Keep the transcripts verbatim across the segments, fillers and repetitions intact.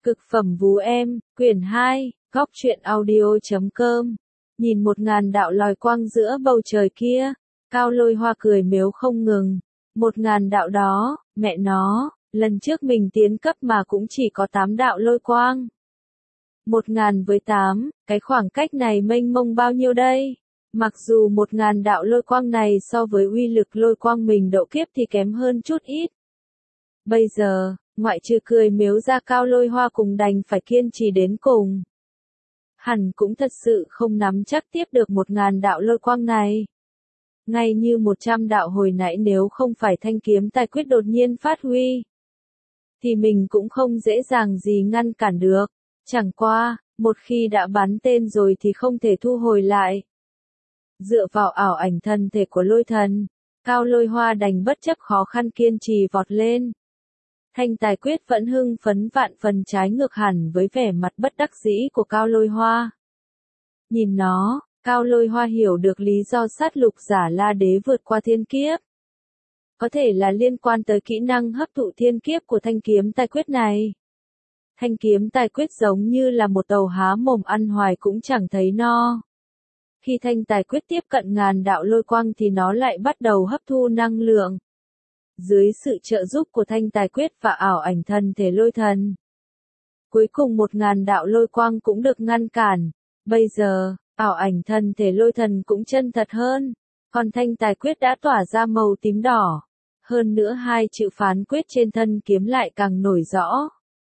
Cực phẩm vú em, quyển hai, góc truyện audio chấm com. Nhìn một ngàn đạo lòi quang giữa bầu trời kia, Cao Lôi Hoa cười mếu không ngừng. Một ngàn đạo đó, mẹ nó, lần trước mình tiến cấp mà cũng chỉ có tám đạo lôi quang. Một ngàn với tám, cái khoảng cách này mênh mông bao nhiêu đây? Mặc dù một ngàn đạo lôi quang này so với uy lực lôi quang mình độ kiếp thì kém hơn chút ít. Bây giờ, ngoại trừ cười mếu ra, Cao Lôi Hoa cùng đành phải kiên trì đến cùng. Hẳn cũng thật sự không nắm chắc tiếp được một ngàn đạo lôi quang này. Ngay như một trăm đạo hồi nãy, nếu không phải thanh kiếm tài quyết đột nhiên phát huy, thì mình cũng không dễ dàng gì ngăn cản được. Chẳng qua, một khi đã bắn tên rồi thì không thể thu hồi lại. Dựa vào ảo ảnh thân thể của lôi thần, Cao Lôi Hoa đành bất chấp khó khăn kiên trì vọt lên. Thanh tài quyết vẫn hưng phấn vạn phần, trái ngược hẳn với vẻ mặt bất đắc dĩ của Cao Lôi Hoa. Nhìn nó, Cao Lôi Hoa hiểu được lý do sát lục giả La Đế vượt qua thiên kiếp. Có thể là liên quan tới kỹ năng hấp thụ thiên kiếp của thanh kiếm tài quyết này. Thanh kiếm tài quyết giống như là một tàu há mồm ăn hoài cũng chẳng thấy no. Khi thanh tài quyết tiếp cận ngàn đạo lôi quang thì nó lại bắt đầu hấp thu năng lượng. Dưới sự trợ giúp của thanh tài quyết và ảo ảnh thân thể lôi thần, cuối cùng một ngàn đạo lôi quang cũng được ngăn cản. Bây giờ, ảo ảnh thân thể lôi thần cũng chân thật hơn, còn thanh tài quyết đã tỏa ra màu tím đỏ. Hơn nữa hai chữ phán quyết trên thân kiếm lại càng nổi rõ.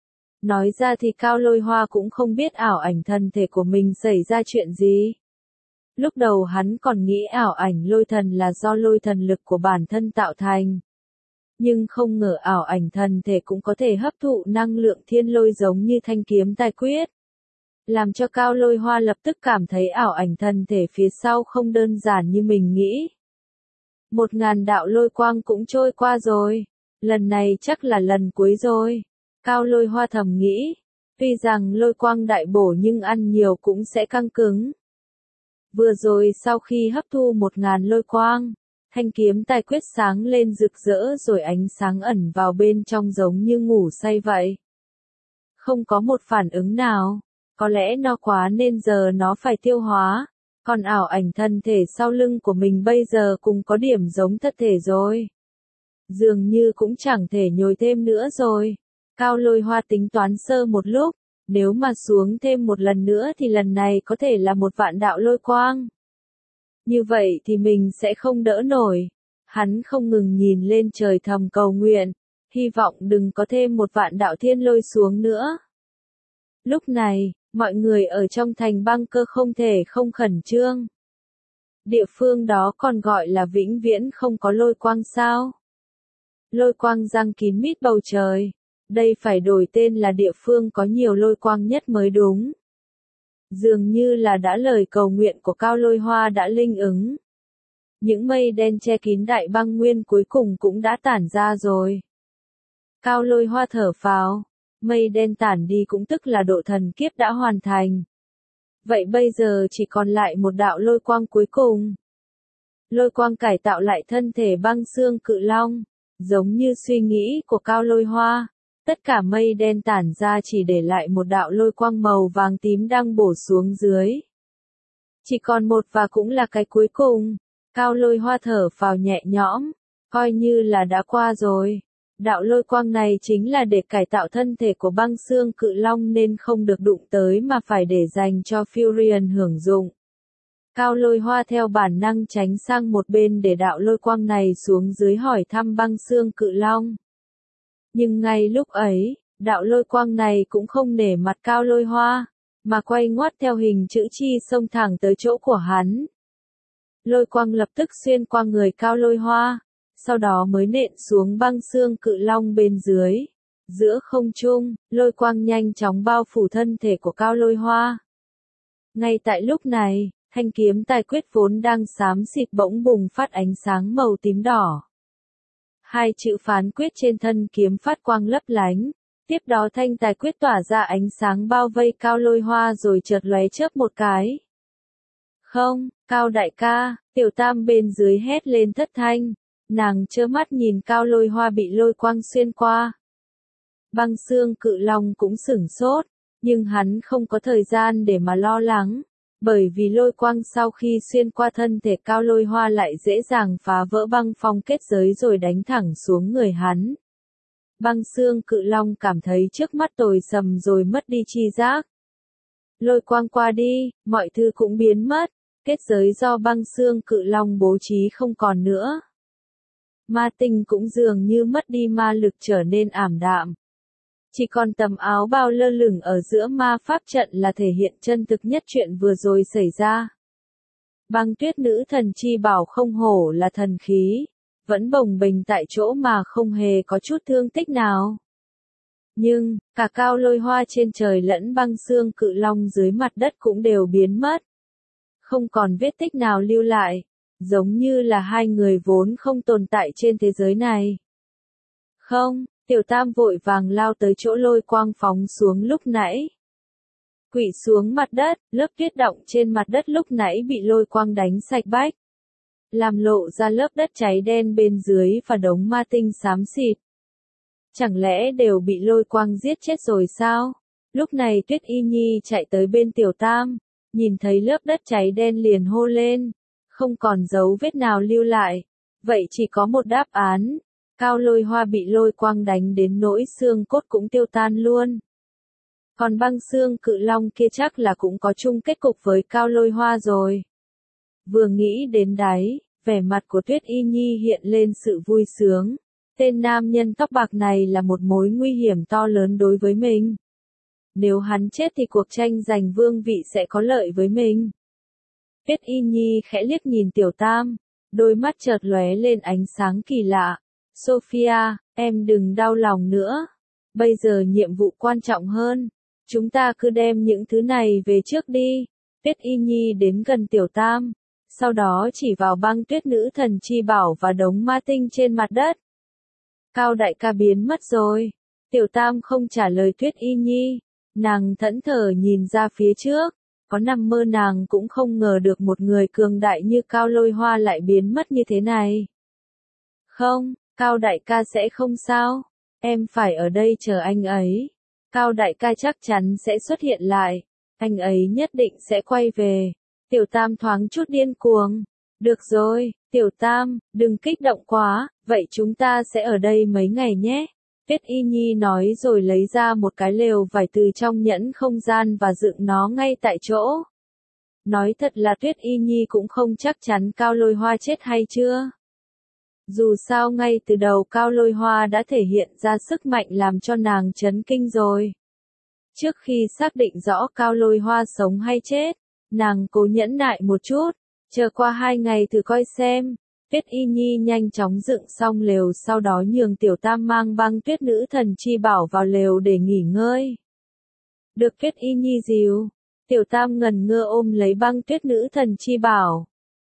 Nói ra thì Cao Lôi Hoa cũng không biết ảo ảnh thân thể của mình xảy ra chuyện gì. Lúc đầu hắn còn nghĩ ảo ảnh lôi thần là do lôi thần lực của bản thân tạo thành. Nhưng không ngờ ảo ảnh thần thể cũng có thể hấp thụ năng lượng thiên lôi giống như thanh kiếm tài quyết. Làm cho Cao Lôi Hoa lập tức cảm thấy ảo ảnh thần thể phía sau không đơn giản như mình nghĩ. Một ngàn đạo lôi quang cũng trôi qua rồi. Lần này chắc là lần cuối rồi. Cao Lôi Hoa thầm nghĩ. Tuy rằng lôi quang đại bổ nhưng ăn nhiều cũng sẽ căng cứng. Vừa rồi sau khi hấp thu một ngàn lôi quang, thanh kiếm tài quyết sáng lên rực rỡ rồi ánh sáng ẩn vào bên trong giống như ngủ say vậy. Không có một phản ứng nào. Có lẽ no quá nên giờ nó phải tiêu hóa. Còn ảo ảnh thân thể sau lưng của mình bây giờ cũng có điểm giống thật thể rồi. Dường như cũng chẳng thể nhồi thêm nữa rồi. Cao Lôi Hoa tính toán sơ một lúc. Nếu mà xuống thêm một lần nữa thì lần này có thể là một vạn đạo lôi quang. Như vậy thì mình sẽ không đỡ nổi. Hắn không ngừng nhìn lên trời thầm cầu nguyện, hy vọng đừng có thêm một vạn đạo thiên lôi xuống nữa. Lúc này, mọi người ở trong thành băng cơ không thể không khẩn trương. Địa phương đó còn gọi là vĩnh viễn không có lôi quang sao? Lôi quang giăng kín mít bầu trời. Đây phải đổi tên là địa phương có nhiều lôi quang nhất mới đúng. Dường như là đã lời cầu nguyện của Cao Lôi Hoa đã linh ứng. Những mây đen che kín đại băng nguyên cuối cùng cũng đã tản ra rồi. Cao Lôi Hoa thở phào. Mây đen tản đi cũng tức là độ thần kiếp đã hoàn thành. Vậy bây giờ chỉ còn lại một đạo lôi quang cuối cùng. Lôi quang cải tạo lại thân thể băng xương cự long. Giống như suy nghĩ của Cao Lôi Hoa, tất cả mây đen tản ra chỉ để lại một đạo lôi quang màu vàng tím đang bổ xuống dưới. Chỉ còn một và cũng là cái cuối cùng. Cao Lôi Hoa thở phào nhẹ nhõm, coi như là đã qua rồi. Đạo lôi quang này chính là để cải tạo thân thể của băng xương cự long nên không được đụng tới mà phải để dành cho Furion hưởng dụng. Cao Lôi Hoa theo bản năng tránh sang một bên để đạo lôi quang này xuống dưới hỏi thăm băng xương cự long. Nhưng ngay lúc ấy, đạo lôi quang này cũng không nể mặt Cao Lôi Hoa, mà quay ngoắt theo hình chữ chi xông thẳng tới chỗ của hắn. Lôi quang lập tức xuyên qua người Cao Lôi Hoa, sau đó mới nện xuống băng xương cự long bên dưới. Giữa không trung, lôi quang nhanh chóng bao phủ thân thể của Cao Lôi Hoa. Ngay tại lúc này, thanh kiếm tài quyết vốn đang xám xịt bỗng bùng phát ánh sáng màu tím đỏ. Hai chữ phán quyết trên thân kiếm phát quang lấp lánh. Tiếp đó thanh tài quyết tỏa ra ánh sáng bao vây Cao Lôi Hoa rồi chợt lóe chớp một cái. Không, Cao đại ca, tiểu tam bên dưới hét lên thất thanh. Nàng trơ mắt nhìn Cao Lôi Hoa bị lôi quang xuyên qua. Băng Xương Cự Long cũng sửng sốt, nhưng hắn không có thời gian để mà lo lắng, bởi vì lôi quang sau khi xuyên qua thân thể Cao Lôi Hoa lại dễ dàng phá vỡ băng phong kết giới rồi đánh thẳng xuống người hắn. Băng Xương Cự Long cảm thấy trước mắt tối sầm rồi mất đi tri giác. Lôi quang qua đi, mọi thứ cũng biến mất, kết giới do Băng Xương Cự Long bố trí không còn nữa. Ma tinh cũng dường như mất đi ma lực trở nên ảm đạm. Chỉ còn tấm áo bào lơ lửng ở giữa ma pháp trận là thể hiện chân thực nhất chuyện vừa rồi xảy ra. Băng Tuyết Nữ Thần chi bảo không hổ là thần khí, vẫn bồng bềnh tại chỗ mà không hề có chút thương tích nào. Nhưng, cả Cao Lôi Hoa trên trời lẫn Băng Xương Cự Long dưới mặt đất cũng đều biến mất. Không còn vết tích nào lưu lại, giống như là hai người vốn không tồn tại trên thế giới này. Không, Tiểu Tam vội vàng lao tới chỗ lôi quang phóng xuống lúc nãy. Quỵ xuống mặt đất, lớp tuyết đọng trên mặt đất lúc nãy bị lôi quang đánh sạch bách. Làm lộ ra lớp đất cháy đen bên dưới và đống ma tinh xám xịt. Chẳng lẽ đều bị lôi quang giết chết rồi sao? Lúc này Tuyết Y Nhi chạy tới bên Tiểu Tam, nhìn thấy lớp đất cháy đen liền hô lên, không còn dấu vết nào lưu lại. Vậy chỉ có một đáp án, Cao Lôi Hoa bị lôi quang đánh đến nỗi xương cốt cũng tiêu tan luôn. Còn Băng Xương Cự Long kia chắc là cũng có chung kết cục với Cao Lôi Hoa rồi. Vừa nghĩ đến đấy, vẻ mặt của Tuyết Y Nhi hiện lên sự vui sướng. Tên nam nhân tóc bạc này là một mối nguy hiểm to lớn đối với mình. Nếu hắn chết thì cuộc tranh giành vương vị sẽ có lợi với mình. Tuyết Y Nhi khẽ liếc nhìn Tiểu Tam, đôi mắt chợt lóe lên ánh sáng kỳ lạ. Sophia, em đừng đau lòng nữa. Bây giờ nhiệm vụ quan trọng hơn. Chúng ta cứ đem những thứ này về trước đi. Tuyết Y Nhi đến gần Tiểu Tam, sau đó chỉ vào Băng Tuyết Nữ Thần chi bảo và đống ma tinh trên mặt đất. Cao đại ca biến mất rồi. Tiểu Tam không trả lời Tuyết Y Nhi. Nàng thẫn thờ nhìn ra phía trước. Có nằm mơ nàng cũng không ngờ được một người cường đại như Cao Lôi Hoa lại biến mất như thế này. Không, Cao đại ca sẽ không sao. Em phải ở đây chờ anh ấy. Cao đại ca chắc chắn sẽ xuất hiện lại. Anh ấy nhất định sẽ quay về. Tiểu Tam thoáng chút điên cuồng. Được rồi, Tiểu Tam, đừng kích động quá, vậy chúng ta sẽ ở đây mấy ngày nhé. Tuyết Y Nhi nói rồi lấy ra một cái lều vải từ trong nhẫn không gian và dựng nó ngay tại chỗ. Nói thật là Tuyết Y Nhi cũng không chắc chắn Cao Lôi Hoa chết hay chưa. Dù sao ngay từ đầu Cao Lôi Hoa đã thể hiện ra sức mạnh làm cho nàng chấn kinh rồi. Trước khi xác định rõ Cao Lôi Hoa sống hay chết, nàng cố nhẫn nại một chút, chờ qua hai ngày thử coi xem. Tuyết Y Nhi nhanh chóng dựng xong lều, sau đó nhường Tiểu Tam mang Băng Tuyết Nữ Thần chi bảo vào lều để nghỉ ngơi. Được Tuyết Y Nhi dìu, Tiểu Tam ngần ngơ ôm lấy Băng Tuyết Nữ Thần chi bảo.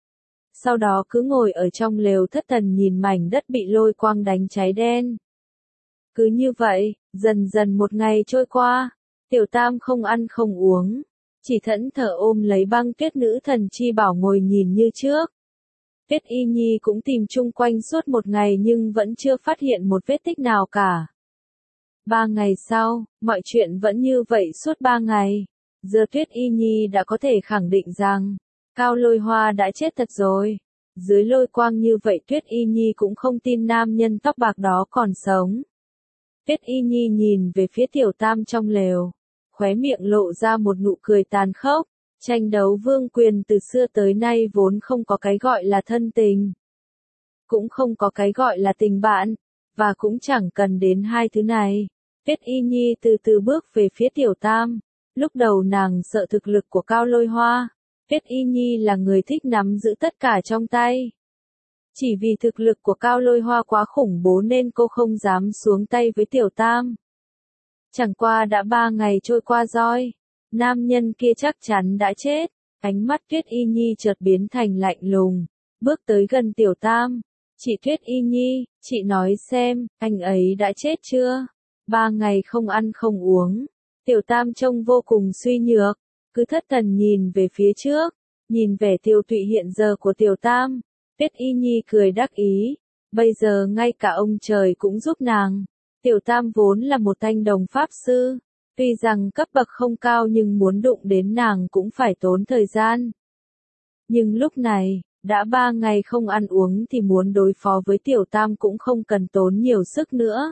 Sau đó cứ ngồi ở trong lều thất thần nhìn mảnh đất bị lôi quang đánh cháy đen. Cứ như vậy, dần dần một ngày trôi qua, Tiểu Tam không ăn không uống, chỉ thẫn thờ ôm lấy Băng Tuyết Nữ Thần chi bảo ngồi nhìn như trước. Tuyết Y Nhi cũng tìm chung quanh suốt một ngày nhưng vẫn chưa phát hiện một vết tích nào cả. Ba ngày sau, mọi chuyện vẫn như vậy suốt ba ngày. Giờ Tuyết Y Nhi đã có thể khẳng định rằng, Cao Lôi Hoa đã chết thật rồi. Dưới lôi quang như vậy Tuyết Y Nhi cũng không tin nam nhân tóc bạc đó còn sống. Tuyết Y Nhi nhìn về phía Tiểu Tam trong lều, khóe miệng lộ ra một nụ cười tàn khốc. Tranh đấu vương quyền từ xưa tới nay vốn không có cái gọi là thân tình. Cũng không có cái gọi là tình bạn, và cũng chẳng cần đến hai thứ này. Tuyết Y Nhi từ từ bước về phía Tiểu Tam. Lúc đầu nàng sợ thực lực của Cao Lôi Hoa. Tuyết Y Nhi là người thích nắm giữ tất cả trong tay. Chỉ vì thực lực của Cao Lôi Hoa quá khủng bố nên cô không dám xuống tay với Tiểu Tam. Chẳng qua đã ba ngày trôi qua rồi. Nam nhân kia chắc chắn đã chết. Ánh mắt Tuyết Y Nhi chợt biến thành lạnh lùng, bước tới gần Tiểu Tam. Chị Tuyết Y Nhi, chị nói xem, anh ấy đã chết chưa? Ba ngày không ăn không uống. Tiểu Tam trông vô cùng suy nhược, cứ thất thần nhìn về phía trước, nhìn vẻ tiêu tụy hiện giờ của Tiểu Tam. Tuyết Y Nhi cười đắc ý, bây giờ ngay cả ông trời cũng giúp nàng. Tiểu Tam vốn là một thanh đồng pháp sư, tuy rằng cấp bậc không cao nhưng muốn đụng đến nàng cũng phải tốn thời gian. Nhưng lúc này, đã ba ngày không ăn uống thì muốn đối phó với Tiểu Tam cũng không cần tốn nhiều sức nữa.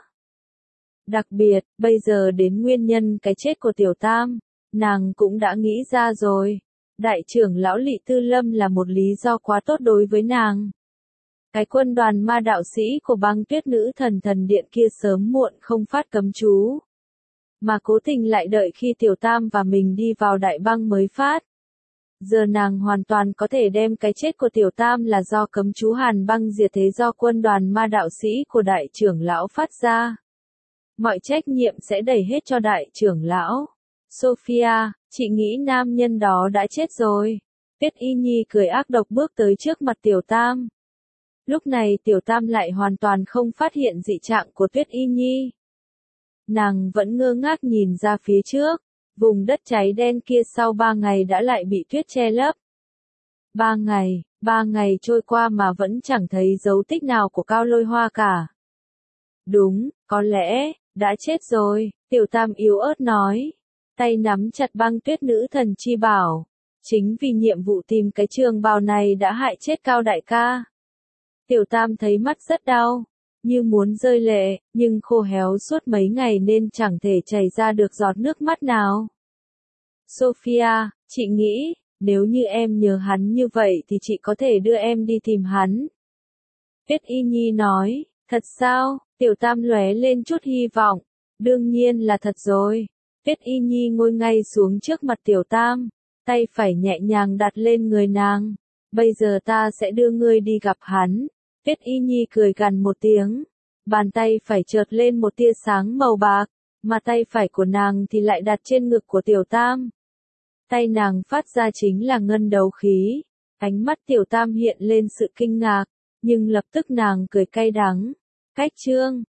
Đặc biệt, bây giờ đến nguyên nhân cái chết của Tiểu Tam, nàng cũng đã nghĩ ra rồi. Đại trưởng lão Lị Tư Lâm là một lý do quá tốt đối với nàng. Cái quân đoàn ma đạo sĩ của băng tuyết nữ thần thần điện kia sớm muộn không phát cấm chú. Mà cố tình lại đợi khi Tiểu Tam và mình đi vào đại băng mới phát. Giờ nàng hoàn toàn có thể đem cái chết của Tiểu Tam là do cấm chú hàn băng diệt thế do quân đoàn ma đạo sĩ của đại trưởng lão phát ra. Mọi trách nhiệm sẽ đẩy hết cho đại trưởng lão. Sophia, chị nghĩ nam nhân đó đã chết rồi. Tuyết Y Nhi cười ác độc bước tới trước mặt Tiểu Tam. Lúc này Tiểu Tam lại hoàn toàn không phát hiện dị trạng của Tuyết Y Nhi. Nàng vẫn ngơ ngác nhìn ra phía trước, vùng đất cháy đen kia sau ba ngày đã lại bị tuyết che lấp. Ba ngày, ba ngày trôi qua mà vẫn chẳng thấy dấu tích nào của Cao Lôi Hoa cả. Đúng, có lẽ, đã chết rồi, Tiểu Tam yếu ớt nói. Tay nắm chặt băng tuyết nữ thần chi bảo. Chính vì nhiệm vụ tìm cái trường bào này đã hại chết Cao đại ca. Tiểu Tam thấy mắt rất đau, như muốn rơi lệ, nhưng khô héo suốt mấy ngày nên chẳng thể chảy ra được giọt nước mắt nào. Sophia, chị nghĩ, nếu như em nhớ hắn như vậy thì chị có thể đưa em đi tìm hắn. Tuyết Y Nhi nói, thật sao? Tiểu Tam lóe lên chút hy vọng. Đương nhiên là thật rồi. Tuyết Y Nhi ngồi ngay xuống trước mặt Tiểu Tam, tay phải nhẹ nhàng đặt lên người nàng. Bây giờ ta sẽ đưa ngươi đi gặp hắn. Tuyết Y Nhi cười gằn một tiếng. Bàn tay phải chợt lên một tia sáng màu bạc, mà tay phải của nàng thì lại đặt trên ngực của Tiểu Tam. Tay nàng phát ra chính là ngân đấu khí. Ánh mắt Tiểu Tam hiện lên sự kinh ngạc, nhưng lập tức nàng cười cay đắng. Cách trương,